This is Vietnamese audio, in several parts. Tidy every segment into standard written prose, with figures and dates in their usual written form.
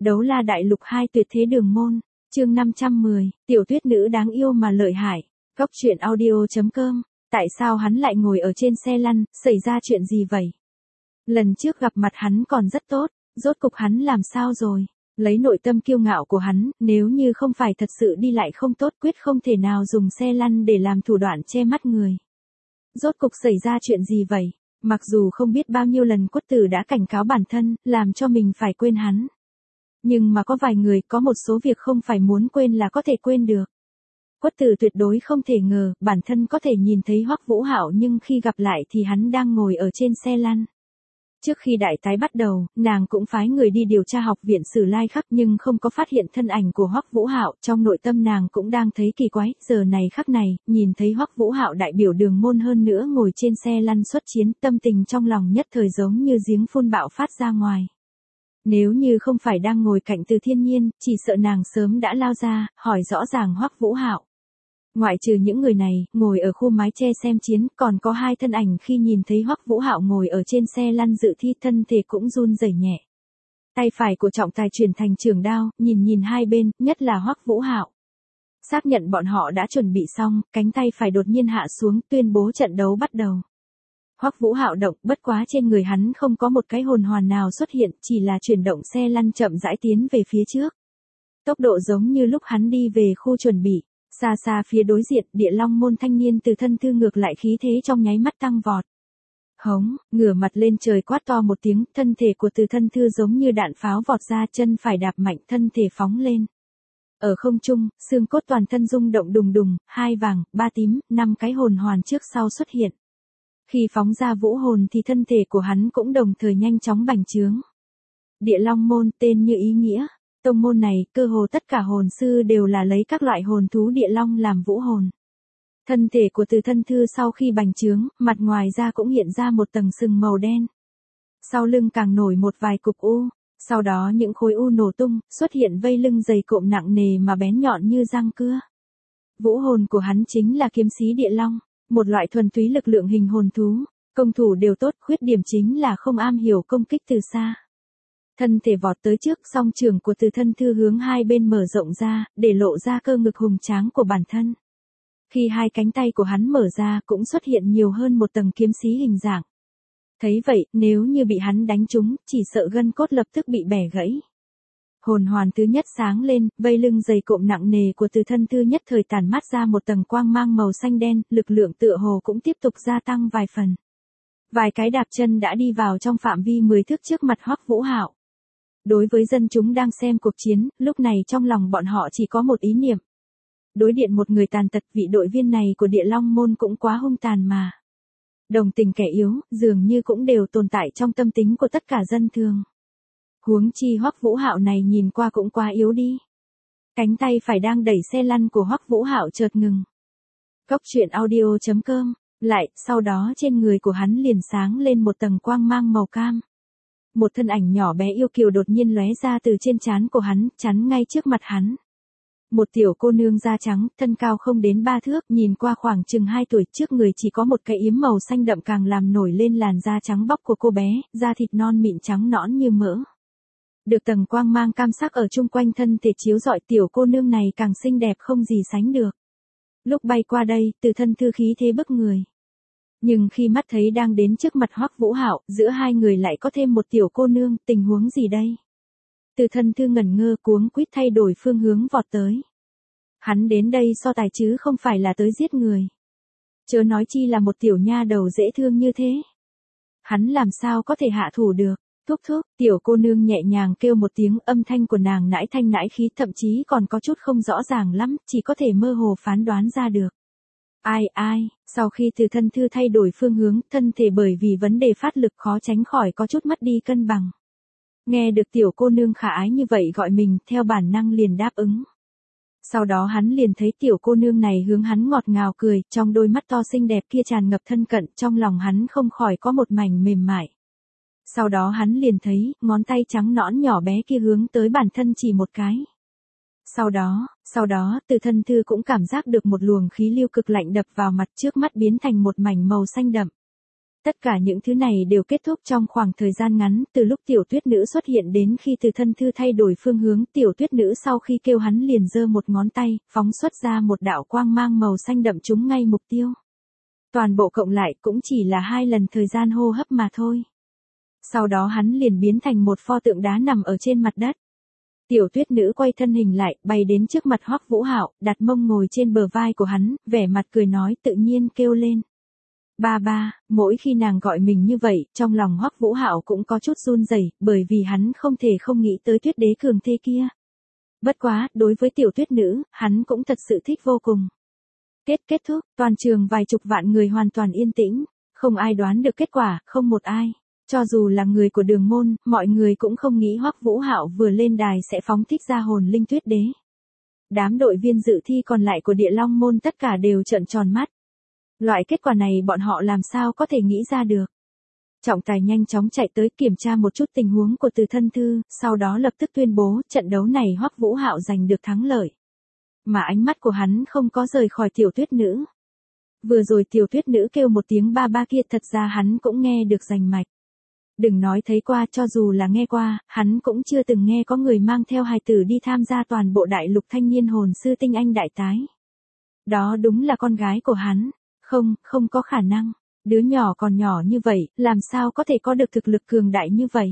Đấu la đại lục 2 tuyệt thế đường môn, chương 510, tiểu tuyết nữ đáng yêu mà lợi hại. Góc truyện audio.com, tại sao hắn lại ngồi ở trên xe lăn, xảy ra chuyện gì vậy? Lần trước gặp mặt hắn còn rất tốt, rốt cục hắn làm sao rồi? Lấy nội tâm kiêu ngạo của hắn, nếu như không phải thật sự đi lại không tốt quyết không thể nào dùng xe lăn để làm thủ đoạn che mắt người. Rốt cục xảy ra chuyện gì vậy? Mặc dù không biết bao nhiêu lần Quất Tử đã cảnh cáo bản thân, làm cho mình phải quên hắn. Nhưng mà có vài người có một số việc không phải muốn quên là có thể quên được. Quất Tử tuyệt đối không thể ngờ, bản thân có thể nhìn thấy Hoắc Vũ Hạo nhưng khi gặp lại thì hắn đang ngồi ở trên xe lăn. Trước khi đại tái bắt đầu, nàng cũng phái người đi điều tra học viện Sử Lai Khắc nhưng không có phát hiện thân ảnh của Hoắc Vũ Hạo, trong nội tâm nàng cũng đang thấy kỳ quái, giờ này khắc này, nhìn thấy Hoắc Vũ Hạo đại biểu đường môn hơn nữa ngồi trên xe lăn xuất chiến, tâm tình trong lòng nhất thời giống như giếng phun bạo phát ra ngoài. Nếu như không phải đang ngồi cạnh Từ Thiên Nhiên, chỉ sợ nàng sớm đã lao ra, hỏi rõ ràng Hoắc Vũ Hạo. Ngoại trừ những người này, ngồi ở khu mái che xem chiến, còn có hai thân ảnh khi nhìn thấy Hoắc Vũ Hạo ngồi ở trên xe lăn dự thi thân thể cũng run rẩy nhẹ. Tay phải của trọng tài chuyển thành trường đao, nhìn hai bên, nhất là Hoắc Vũ Hạo. Xác nhận bọn họ đã chuẩn bị xong, cánh tay phải đột nhiên hạ xuống tuyên bố trận đấu bắt đầu. Hoắc Vũ Hạo động, bất quá trên người hắn không có một cái hồn hoàn nào xuất hiện, chỉ là chuyển động xe lăn chậm rãi tiến về phía trước. Tốc độ giống như lúc hắn đi về khu chuẩn bị. Xa xa phía đối diện, Địa Long môn thanh niên Từ Thân Thư ngược lại khí thế trong nháy mắt tăng vọt. Hống, ngửa mặt lên trời quát to một tiếng, thân thể của Từ Thân Thư giống như đạn pháo vọt ra, chân phải đạp mạnh, thân thể phóng lên. Ở không trung, xương cốt toàn thân rung động đùng đùng, 2 vàng, 3 tím, 5 cái hồn hoàn trước sau xuất hiện. Khi phóng ra vũ hồn thì thân thể của hắn cũng đồng thời nhanh chóng bành trướng. Địa Long môn tên như ý nghĩa. Tông môn này, cơ hồ tất cả hồn sư đều là lấy các loại hồn thú địa long làm vũ hồn. Thân thể của Từ Thân Thư sau khi bành trướng, mặt ngoài ra cũng hiện ra một tầng sừng màu đen. Sau lưng càng nổi một vài cục u, sau đó những khối u nổ tung, xuất hiện vây lưng dày cộm nặng nề mà bén nhọn như răng cưa. Vũ hồn của hắn chính là kiếm sĩ địa long, một loại thuần túy lực lượng hình hồn thú, công thủ đều tốt, khuyết điểm chính là không am hiểu công kích từ xa. Thân thể vọt tới trước, song trường của Từ Thân Thư hướng hai bên mở rộng ra, để lộ ra cơ ngực hùng tráng của bản thân. Khi hai cánh tay của hắn mở ra cũng xuất hiện nhiều hơn một tầng kiếm xí hình dạng. Thấy vậy, nếu như bị hắn đánh trúng, chỉ sợ gân cốt lập tức bị bẻ gãy. Hồn hoàn thứ nhất sáng lên, vây lưng dày cộm nặng nề của Từ Thân Thư nhất thời tản mát ra một tầng quang mang màu xanh đen, lực lượng tựa hồ cũng tiếp tục gia tăng vài phần. Vài cái đạp chân đã đi vào trong phạm vi 10 thước trước mặt Hoắc Vũ Hạo. Đối với dân chúng đang xem cuộc chiến, lúc này trong lòng bọn họ chỉ có một ý niệm. Đối điện một người tàn tật, vị đội viên này của Địa Long môn cũng quá hung tàn mà. Đồng tình kẻ yếu, dường như cũng đều tồn tại trong tâm tính của tất cả dân thường. Huống chi Hoắc Vũ Hạo này nhìn qua cũng quá yếu đi. Cánh tay phải đang đẩy xe lăn của Hoắc Vũ Hạo chợt ngừng. Góc truyện audio.com, lại, sau đó trên người của hắn liền sáng lên một tầng quang mang màu cam. Một thân ảnh nhỏ bé yêu kiều đột nhiên lóe ra từ trên trán của hắn, chắn ngay trước mặt hắn. Một tiểu cô nương da trắng, thân cao không đến 3 thước, nhìn qua khoảng chừng 2 tuổi, trước người chỉ có một cái yếm màu xanh đậm càng làm nổi lên làn da trắng bóc của cô bé, da thịt non mịn trắng nõn như mỡ. Được tầng quang mang cam sắc ở chung quanh thân thể chiếu rọi, tiểu cô nương này càng xinh đẹp không gì sánh được. Lúc bay qua đây, Từ Thân Thư khí thế bức người. Nhưng khi mắt thấy đang đến trước mặt Hoắc Vũ Hạo, giữa hai người lại có thêm một tiểu cô nương, tình huống gì đây? Từ Thân Thư ngẩn ngơ cuống quýt thay đổi phương hướng vọt tới. Hắn đến đây so tài chứ không phải là tới giết người. Chớ nói chi là một tiểu nha đầu dễ thương như thế. Hắn làm sao có thể hạ thủ được? Thúc thúc, tiểu cô nương nhẹ nhàng kêu một tiếng, âm thanh của nàng nãi thanh nãi khí, thậm chí còn có chút không rõ ràng lắm, chỉ có thể mơ hồ phán đoán ra được. Ai, sau khi Từ Thân Thư thay đổi phương hướng, thân thể bởi vì vấn đề phát lực khó tránh khỏi có chút mất đi cân bằng. Nghe được tiểu cô nương khả ái như vậy gọi mình, theo bản năng liền đáp ứng. Sau đó hắn liền thấy tiểu cô nương này hướng hắn ngọt ngào cười, trong đôi mắt to xinh đẹp kia tràn ngập thân cận, trong lòng hắn không khỏi có một mảnh mềm mại. Sau đó hắn liền thấy, ngón tay trắng nõn nhỏ bé kia hướng tới bản thân chỉ một cái. Sau đó, Từ Thân Thư cũng cảm giác được một luồng khí lưu cực lạnh đập vào mặt, trước mắt biến thành một mảnh màu xanh đậm. Tất cả những thứ này đều kết thúc trong khoảng thời gian ngắn, từ lúc tiểu tuyết nữ xuất hiện đến khi Từ Thân Thư thay đổi phương hướng, tiểu tuyết nữ sau khi kêu hắn liền giơ một ngón tay, phóng xuất ra một đạo quang mang màu xanh đậm trúng ngay mục tiêu. Toàn bộ cộng lại cũng chỉ là 2 lần thời gian hô hấp mà thôi. Sau đó hắn liền biến thành một pho tượng đá nằm ở trên mặt đất. Tiểu tuyết nữ quay thân hình lại, bay đến trước mặt Hoắc Vũ Hạo, đặt mông ngồi trên bờ vai của hắn, vẻ mặt cười nói tự nhiên kêu lên. Ba ba, mỗi khi nàng gọi mình như vậy, trong lòng Hoắc Vũ Hạo cũng có chút run rẩy, bởi vì hắn không thể không nghĩ tới tuyết đế cường thế kia. Bất quá, đối với tiểu tuyết nữ, hắn cũng thật sự thích vô cùng. Kết thúc, toàn trường vài chục vạn người hoàn toàn yên tĩnh, không ai đoán được kết quả, không một ai. Cho dù là người của Đường môn, mọi người cũng không nghĩ Hoắc Vũ Hạo vừa lên đài sẽ phóng thích ra hồn linh tuyết đế. Đám đội viên dự thi còn lại của Địa Long môn tất cả đều trợn tròn mắt. Loại kết quả này bọn họ làm sao có thể nghĩ ra được. Trọng tài nhanh chóng chạy tới kiểm tra một chút tình huống của Từ Thân Thư, sau đó lập tức tuyên bố trận đấu này Hoắc Vũ Hạo giành được thắng lợi. Mà ánh mắt của hắn không có rời khỏi tiểu tuyết nữ. Vừa rồi tiểu tuyết nữ kêu một tiếng ba ba kia thật ra hắn cũng nghe được rành mạch. Đừng nói thấy qua, cho dù là nghe qua, hắn cũng chưa từng nghe có người mang theo hài tử đi tham gia toàn bộ đại lục thanh niên hồn sư tinh anh đại tái. Đó đúng là con gái của hắn. Không có khả năng. Đứa nhỏ còn nhỏ như vậy, làm sao có thể có được thực lực cường đại như vậy?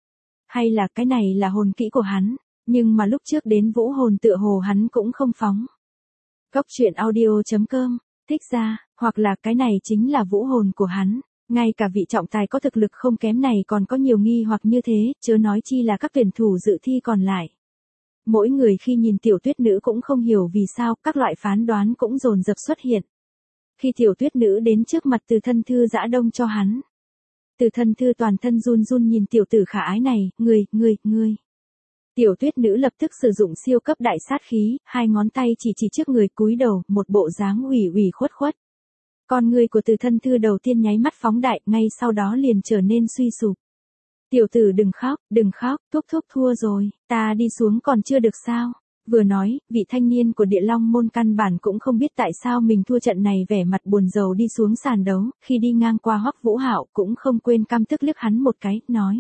Hay là cái này là hồn kỹ của hắn, nhưng mà lúc trước đến vũ hồn tựa hồ hắn cũng không phóng. Góc truyện audio.com, thích ra, hoặc là cái này chính là vũ hồn của hắn. Ngay cả vị trọng tài có thực lực không kém này còn có nhiều nghi hoặc như thế, chớ nói chi là các tuyển thủ dự thi còn lại. Mỗi người khi nhìn tiểu tuyết nữ cũng không hiểu vì sao các loại phán đoán cũng dồn dập xuất hiện. Khi tiểu tuyết nữ đến trước mặt Từ Thân Thư giã đông cho hắn. Từ Thân Thư toàn thân run run nhìn tiểu tử khả ái này, ngươi. Tiểu tuyết nữ lập tức sử dụng siêu cấp đại sát khí, 2 ngón tay chỉ trước người cúi đầu, một bộ dáng ủy khuất. Con người của Từ Thân Thư đầu tiên nháy mắt phóng đại, ngay sau đó liền trở nên suy sụp. Tiểu tử đừng khóc, thúc thua rồi, ta đi xuống còn chưa được sao? Vừa nói, vị thanh niên của Địa Long môn căn bản cũng không biết tại sao mình thua trận này, vẻ mặt buồn rầu đi xuống sàn đấu, khi đi ngang qua Hoắc Vũ Hạo cũng không quên căm tức liếc hắn một cái, nói.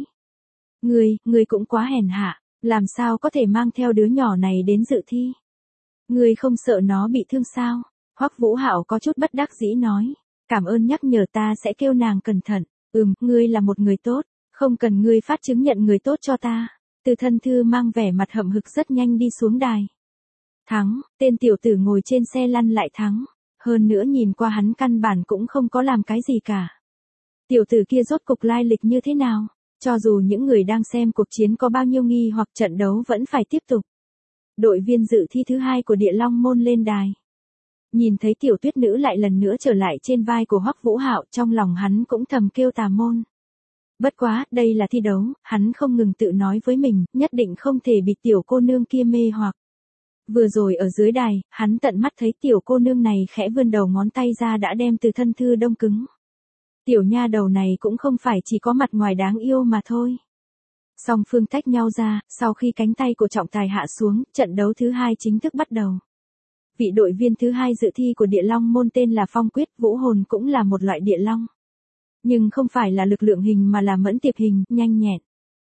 Ngươi cũng quá hèn hạ, làm sao có thể mang theo đứa nhỏ này đến dự thi? Ngươi không sợ nó bị thương sao? Hoắc Vũ Hạo có chút bất đắc dĩ nói. Cảm ơn nhắc nhở, ta sẽ kêu nàng cẩn thận. Ngươi là một người tốt, không cần ngươi phát chứng nhận người tốt cho ta. Từ Thân Thư mang vẻ mặt hậm hực rất nhanh đi xuống đài. Thắng, tên tiểu tử ngồi trên xe lăn lại thắng. Hơn nữa nhìn qua hắn căn bản cũng không có làm cái gì cả. Tiểu tử kia rốt cục lai lịch như thế nào? Cho dù những người đang xem cuộc chiến có bao nhiêu nghi hoặc, trận đấu vẫn phải tiếp tục. Đội viên dự thi thứ 2 của Địa Long môn lên đài. Nhìn thấy tiểu tuyết nữ lại lần nữa trở lại trên vai của Hoắc Vũ Hạo, trong lòng hắn cũng thầm kêu tà môn. Bất quá, đây là thi đấu, hắn không ngừng tự nói với mình, nhất định không thể bị tiểu cô nương kia mê hoặc. Vừa rồi ở dưới đài, hắn tận mắt thấy tiểu cô nương này khẽ vươn đầu ngón tay ra đã đem Từ Thân Thư đông cứng. Tiểu nha đầu này cũng không phải chỉ có mặt ngoài đáng yêu mà thôi. Song phương tách nhau ra, sau khi cánh tay của trọng tài hạ xuống, trận đấu thứ 2 chính thức bắt đầu. Vị đội viên thứ 2 dự thi của Địa Long môn tên là Phong Quyết, vũ hồn cũng là một loại địa long. Nhưng không phải là lực lượng hình mà là mẫn tiệp hình, nhanh nhẹn.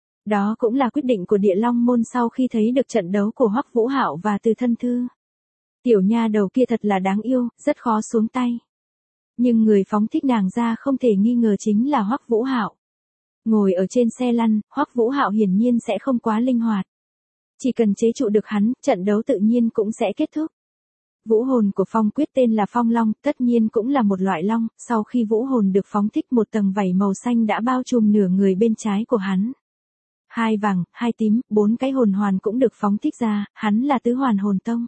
Đó cũng là quyết định của Địa Long môn sau khi thấy được trận đấu của Hoắc Vũ Hạo và Từ Thân Thư. Tiểu nha đầu kia thật là đáng yêu, rất khó xuống tay. Nhưng người phóng thích nàng ra không thể nghi ngờ chính là Hoắc Vũ Hạo. Ngồi ở trên xe lăn, Hoắc Vũ Hạo hiển nhiên sẽ không quá linh hoạt. Chỉ cần chế trụ được hắn, trận đấu tự nhiên cũng sẽ kết thúc. Vũ hồn của Phong Quyết tên là Phong Long, tất nhiên cũng là một loại long, sau khi vũ hồn được phóng thích, một tầng vảy màu xanh đã bao trùm nửa người bên trái của hắn. 2 vàng, 2 tím, 4 cái hồn hoàn cũng được phóng thích ra, hắn là tứ hoàn hồn tông.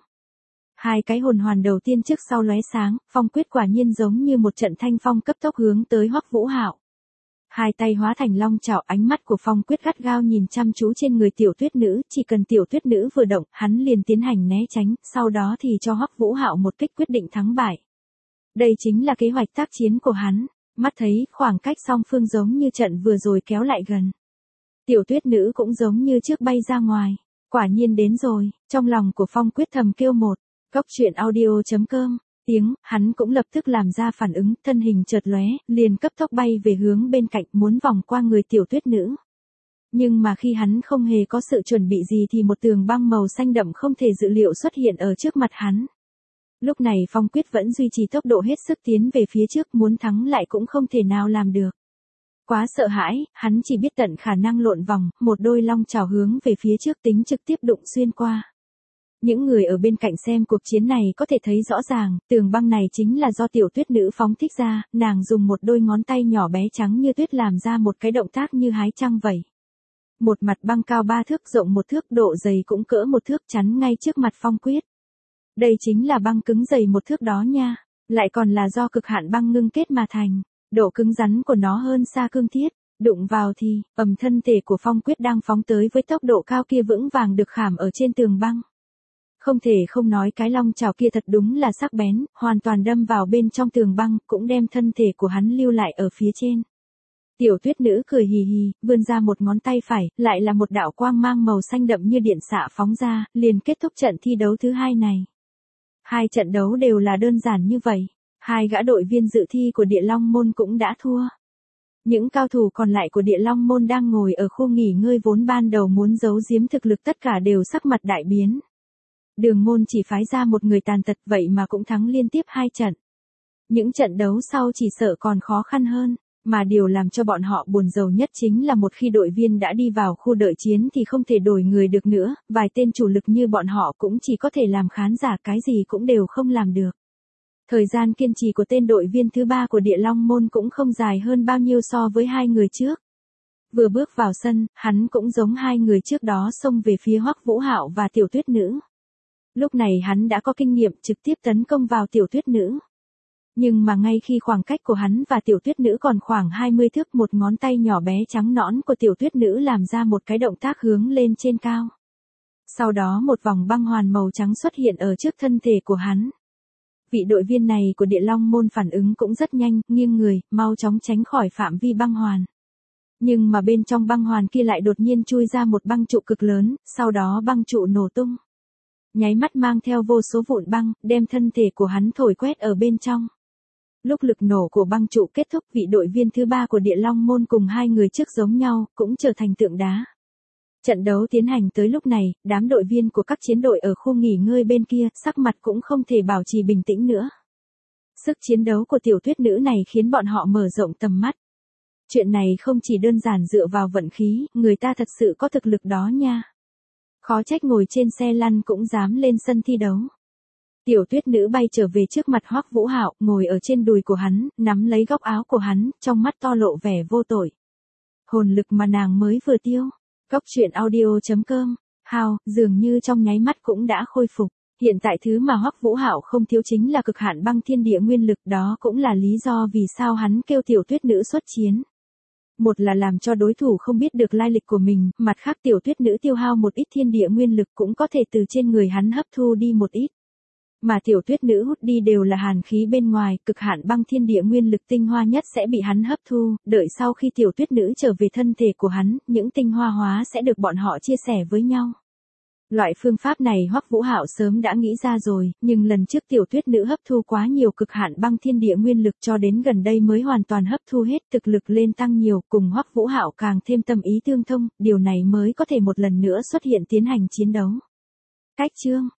2 cái hồn hoàn đầu tiên trước sau lóe sáng, Phong Quyết quả nhiên giống như một trận thanh phong cấp tốc hướng tới Hoắc Vũ Hạo. 2 tay hóa thành long chảo, ánh mắt của Phong Quyết gắt gao nhìn chăm chú trên người tiểu tuyết nữ, chỉ cần tiểu tuyết nữ vừa động, hắn liền tiến hành né tránh, sau đó thì cho Hoắc Vũ Hạo một kích quyết định thắng bại. Đây chính là kế hoạch tác chiến của hắn, mắt thấy khoảng cách song phương giống như trận vừa rồi kéo lại gần. Tiểu tuyết nữ cũng giống như trước bay ra ngoài, quả nhiên đến rồi, trong lòng của Phong Quyết thầm kêu một. Góc truyện audio.com tiếng, hắn cũng lập tức làm ra phản ứng, thân hình chợt lóe, liền cấp tốc bay về hướng bên cạnh muốn vòng qua người tiểu tuyết nữ. Nhưng mà khi hắn không hề có sự chuẩn bị gì thì một tường băng màu xanh đậm không thể dự liệu xuất hiện ở trước mặt hắn. Lúc này Phong Quyết vẫn duy trì tốc độ hết sức tiến về phía trước, muốn thắng lại cũng không thể nào làm được. Quá sợ hãi, hắn chỉ biết tận khả năng lộn vòng, một đôi long chảo hướng về phía trước tính trực tiếp đụng xuyên qua. Những người ở bên cạnh xem cuộc chiến này có thể thấy rõ ràng, tường băng này chính là do tiểu tuyết nữ phóng thích ra, nàng dùng một đôi ngón tay nhỏ bé trắng như tuyết làm ra một cái động tác như hái trăng vậy. Một mặt băng cao 3 thước rộng 1 thước, độ dày cũng cỡ 1 thước chắn ngay trước mặt Phong Quyết. Đây chính là băng cứng dày 1 thước đó nha, lại còn là do cực hạn băng ngưng kết mà thành, độ cứng rắn của nó hơn xa cương thiết, đụng vào thì, thân thể của Phong Quyết đang phóng tới với tốc độ cao kia vững vàng được khảm ở trên tường băng. Không thể không nói cái long chảo kia thật đúng là sắc bén, hoàn toàn đâm vào bên trong tường băng, cũng đem thân thể của hắn lưu lại ở phía trên. Tiểu tuyết nữ cười hì hì, vươn ra một ngón tay phải, lại là một đạo quang mang màu xanh đậm như điện xạ phóng ra, liền kết thúc trận thi đấu thứ 2 này. 2 trận đấu đều là đơn giản như vậy, 2 gã đội viên dự thi của Địa Long Môn cũng đã thua. Những cao thủ còn lại của Địa Long Môn đang ngồi ở khu nghỉ ngơi vốn ban đầu muốn giấu giếm thực lực tất cả đều sắc mặt đại biến. Đường môn chỉ phái ra một người tàn tật vậy mà cũng thắng liên tiếp 2 trận. Những trận đấu sau chỉ sợ còn khó khăn hơn, mà điều làm cho bọn họ buồn rầu nhất chính là một khi đội viên đã đi vào khu đợi chiến thì không thể đổi người được nữa, vài tên chủ lực như bọn họ cũng chỉ có thể làm khán giả, cái gì cũng đều không làm được. Thời gian kiên trì của tên đội viên thứ 3 của Địa Long Môn cũng không dài hơn bao nhiêu so với 2 người trước. Vừa bước vào sân, hắn cũng giống 2 người trước đó xông về phía Hoắc Vũ Hạo và tiểu tuyết nữ. Lúc này hắn đã có kinh nghiệm trực tiếp tấn công vào tiểu tuyết nữ. Nhưng mà ngay khi khoảng cách của hắn và tiểu tuyết nữ còn khoảng 20 thước, một ngón tay nhỏ bé trắng nõn của tiểu tuyết nữ làm ra một cái động tác hướng lên trên cao. Sau đó một vòng băng hoàn màu trắng xuất hiện ở trước thân thể của hắn. Vị đội viên này của Địa Long Môn phản ứng cũng rất nhanh, nghiêng người, mau chóng tránh khỏi phạm vi băng hoàn. Nhưng mà bên trong băng hoàn kia lại đột nhiên chui ra một băng trụ cực lớn, sau đó băng trụ nổ tung. Nháy mắt mang theo vô số vụn băng, đem thân thể của hắn thổi quét ở bên trong. Lúc lực nổ của băng trụ kết thúc, vị đội viên thứ 3 của Địa Long Môn cùng 2 người trước giống nhau, cũng trở thành tượng đá. Trận đấu tiến hành tới lúc này, đám đội viên của các chiến đội ở khu nghỉ ngơi bên kia, sắc mặt cũng không thể bảo trì bình tĩnh nữa. Sức chiến đấu của tiểu tuyết nữ này khiến bọn họ mở rộng tầm mắt. Chuyện này không chỉ đơn giản dựa vào vận khí, người ta thật sự có thực lực đó nha. Khó trách ngồi trên xe lăn cũng dám lên sân thi đấu. Tiểu tuyết nữ bay trở về trước mặt Hoắc Vũ Hạo, ngồi ở trên đùi của hắn, nắm lấy góc áo của hắn, trong mắt to lộ vẻ vô tội. Hồn lực mà nàng mới vừa tiêu. Góc truyện audio.com, Hào, dường như trong nháy mắt cũng đã khôi phục. Hiện tại thứ mà Hoắc Vũ Hạo không thiếu chính là cực hạn băng thiên địa nguyên lực, đó cũng là lý do vì sao hắn kêu tiểu tuyết nữ xuất chiến. Một là làm cho đối thủ không biết được lai lịch của mình, mặt khác tiểu tuyết nữ tiêu hao một ít thiên địa nguyên lực cũng có thể từ trên người hắn hấp thu đi một ít. Mà tiểu tuyết nữ hút đi đều là hàn khí bên ngoài, cực hạn băng thiên địa nguyên lực tinh hoa nhất sẽ bị hắn hấp thu, đợi sau khi tiểu tuyết nữ trở về thân thể của hắn, những tinh hoa hóa sẽ được bọn họ chia sẻ với nhau. Loại phương pháp này Hoắc Vũ Hạo sớm đã nghĩ ra rồi, nhưng lần trước tiểu tuyết nữ hấp thu quá nhiều cực hạn băng thiên địa nguyên lực cho đến gần đây mới hoàn toàn hấp thu hết, thực lực lên tăng nhiều, cùng Hoắc Vũ Hạo càng thêm tâm ý tương thông, điều này mới có thể một lần nữa xuất hiện tiến hành chiến đấu. Cách chương